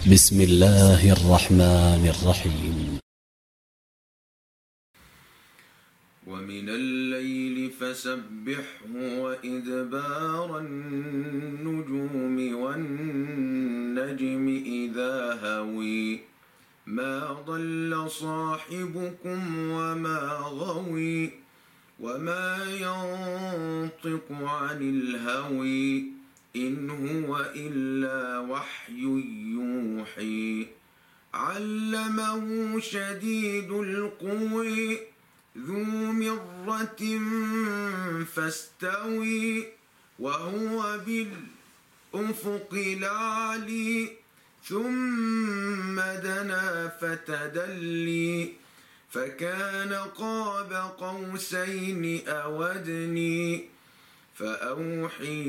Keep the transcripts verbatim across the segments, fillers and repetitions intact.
بسم الله الرحمن الرحيم. ومن الليل فسبحه وإدبار النجوم والنجم إذا هوي ما ضل صاحبكم وما غوي وما ينطق عن الهوي إن هو إلا وحي يوحي علمه شديد القوى ذو مرة فاستوي وهو بالأفق الأعلى ثم دنا فتدلي فكان قاب قوسين أو أدنى فأوحي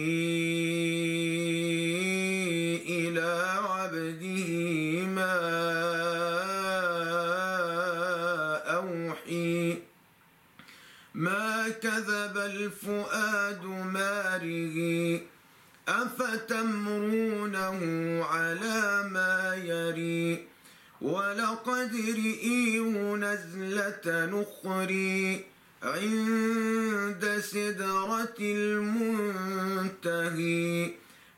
إلى عبده ما أوحي ما كذب الفؤاد ما رئي أفتمرونه على ما يري ولقد رئيه نزلة نخري عند سدرة المنتهى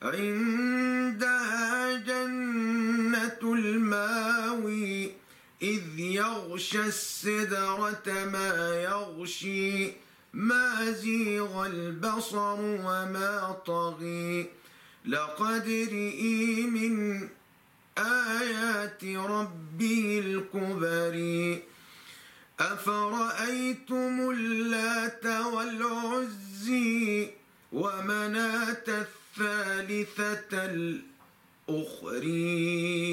عندها جنة الماوى إذ يغشى السدرة ما يغشي ما زيغ البصر وما طغى لقد رئي من آيات ربه الكبر أفرأيتم اللات والعزى ومناة الثالثة الأخرى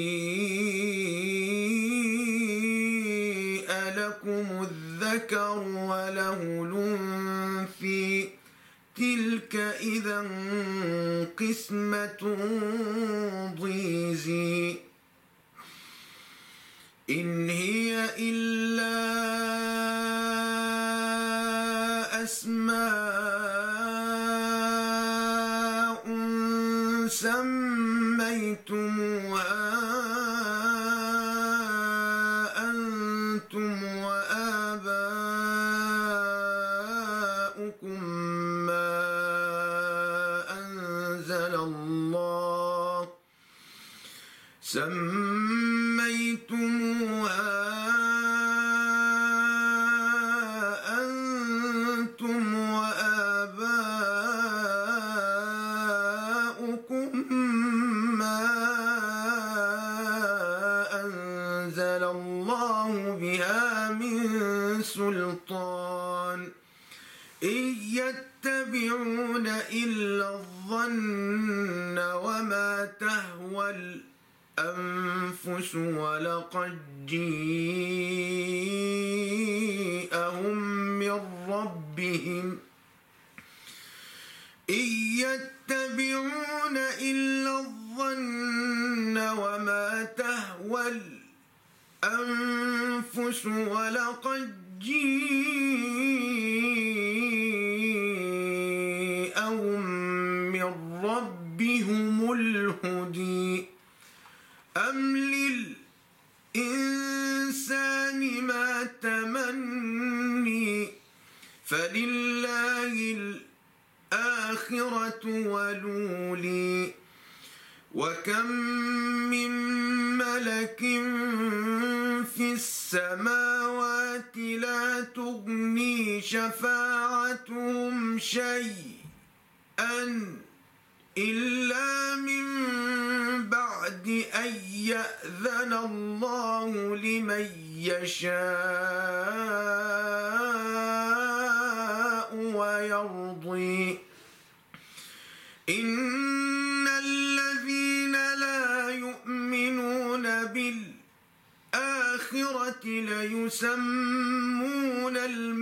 ألكم الذكر وله الأنثى تلك إذا قسمة ضيزى إن هي إلا أسماء سميتموها أنتم وآباؤكم ما أنزل الله سميتموها أنتم وآباؤكم ما أنزل الله بها من سلطان إن يتبعون إلا الظن وما تهوى الأنفس ولقد جاءهم من ربهم إن يتبعون إلا الظن وما تهوى الأنفس ولقد جاءهم من ربهم الهدى أم للإنسان ما تمني فلله الآخرة والأولى وكم من ملك في السماوات لا تغني شفاعتهم شيئا إلا من بعد أن يأذن الله لمن يشاء ويرضي إن الذين لا يؤمنون بالآخرة ليسمون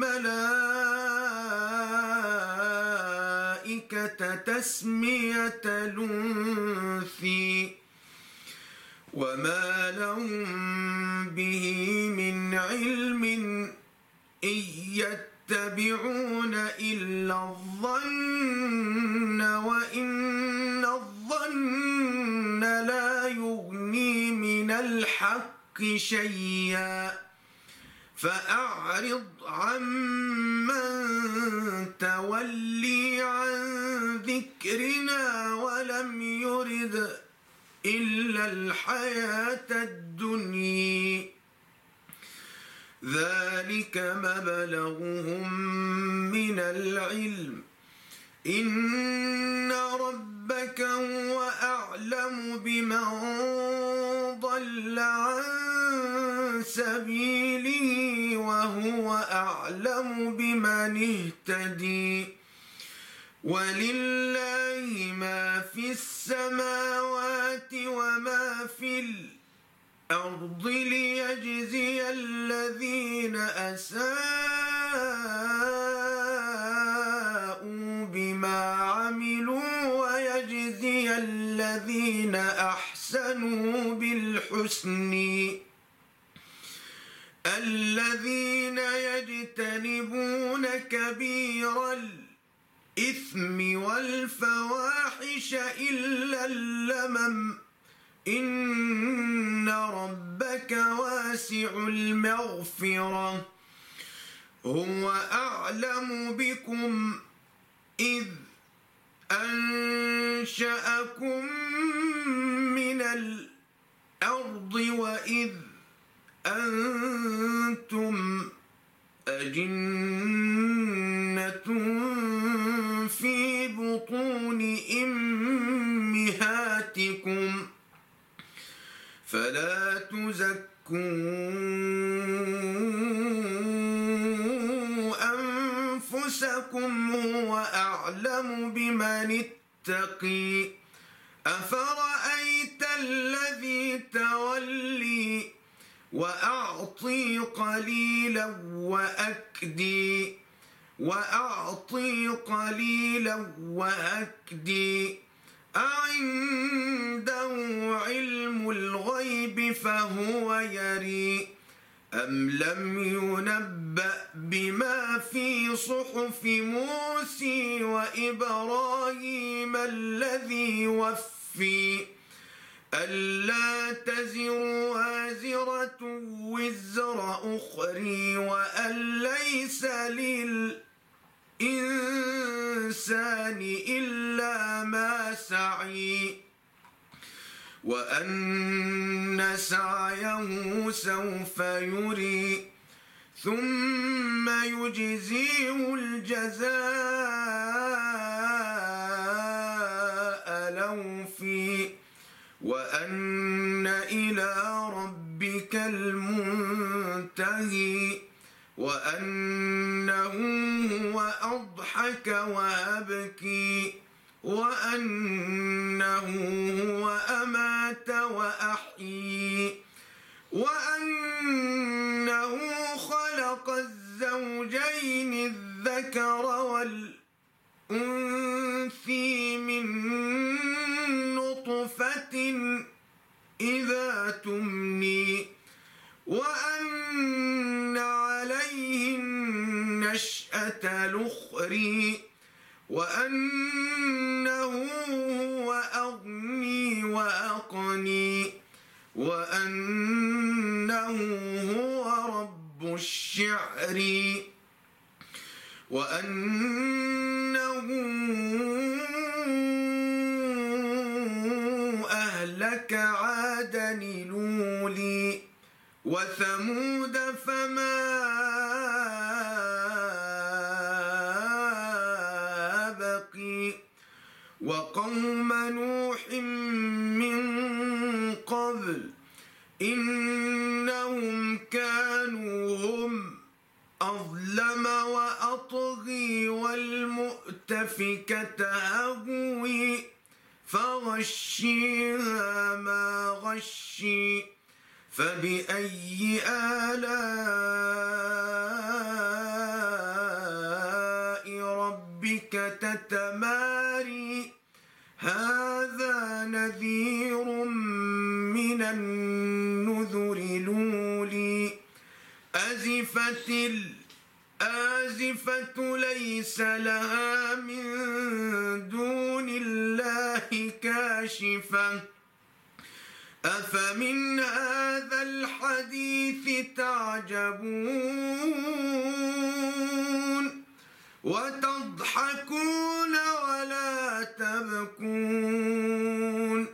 الملائكة تسمية الأنثى وما لهم به من علم إن يتبعون إلا الظن وإن الظن لا يغني تغني من الحق شيئا فأعرض عمن تولي عن ذكرنا ولم يرد إلا الحياة الدنيا ذلك مبلغهم من العلم إن ربك هو أعلم بمن ضل عن سبيله وهو أعلم بمن اهتدي ولله ما في السماوات وما في الأرض ليجزي الذين أساءوا بما عملوا ويجزي الذين أحسنوا بالحسن الذين يجتنبون كبير الإثم والفواحش إلا اللمم إن ربك واسع المغفرة هو أعلم بكم إذ أنشأكم من الأرض وإذ أنتم أجنة في بطون أمهاتكم فلا تزكوا أنفسكم هو أعلم بمن اتقي أفرأيت الذي تولي وأعطي قليلا وأكدي وأعطي قليلا وأكدي أعنده علم الغيب فهو يري أم لم ينبأ بما في صحف موسى وإبراهيم الذي وفي ألا تزر وازرة وزر أخرى وأن ليس للإنسان إلا ما سعي وأن سعيه سوف يري ثم يجزيه الجزاء الأوفى وأن إلى ربك المنتهي وأنه هو أضحك وأبكي وأنه هو أمات وأحيي وأنه خلق الزوجين الذكر والأنثى من نطفة إذا تمني وأن عليه النشأة الأخرى وأنه هو أغني وأقني وأنه هو رب الشعر وأنه أهلك عادا الأولى وثمود فما بقي وقوم نوح من قبل إنهم كانوا هم أظلم وأطغي والمؤتفكة أهوي فغشيها ما غشي فبأي آلاء ربك تتماري هذا نذير من النذر الأولى أزفت الآزفة ليس لها من دون الله كاشفة أفمن هذا الحديث تعجبون وتضحكون ولا تبكون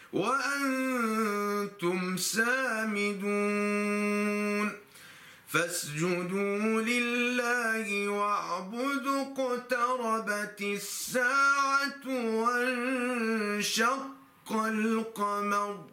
وأنتم سامدون فاسجدوا لله واعبدوا اقتربت الساعة وانشق القمر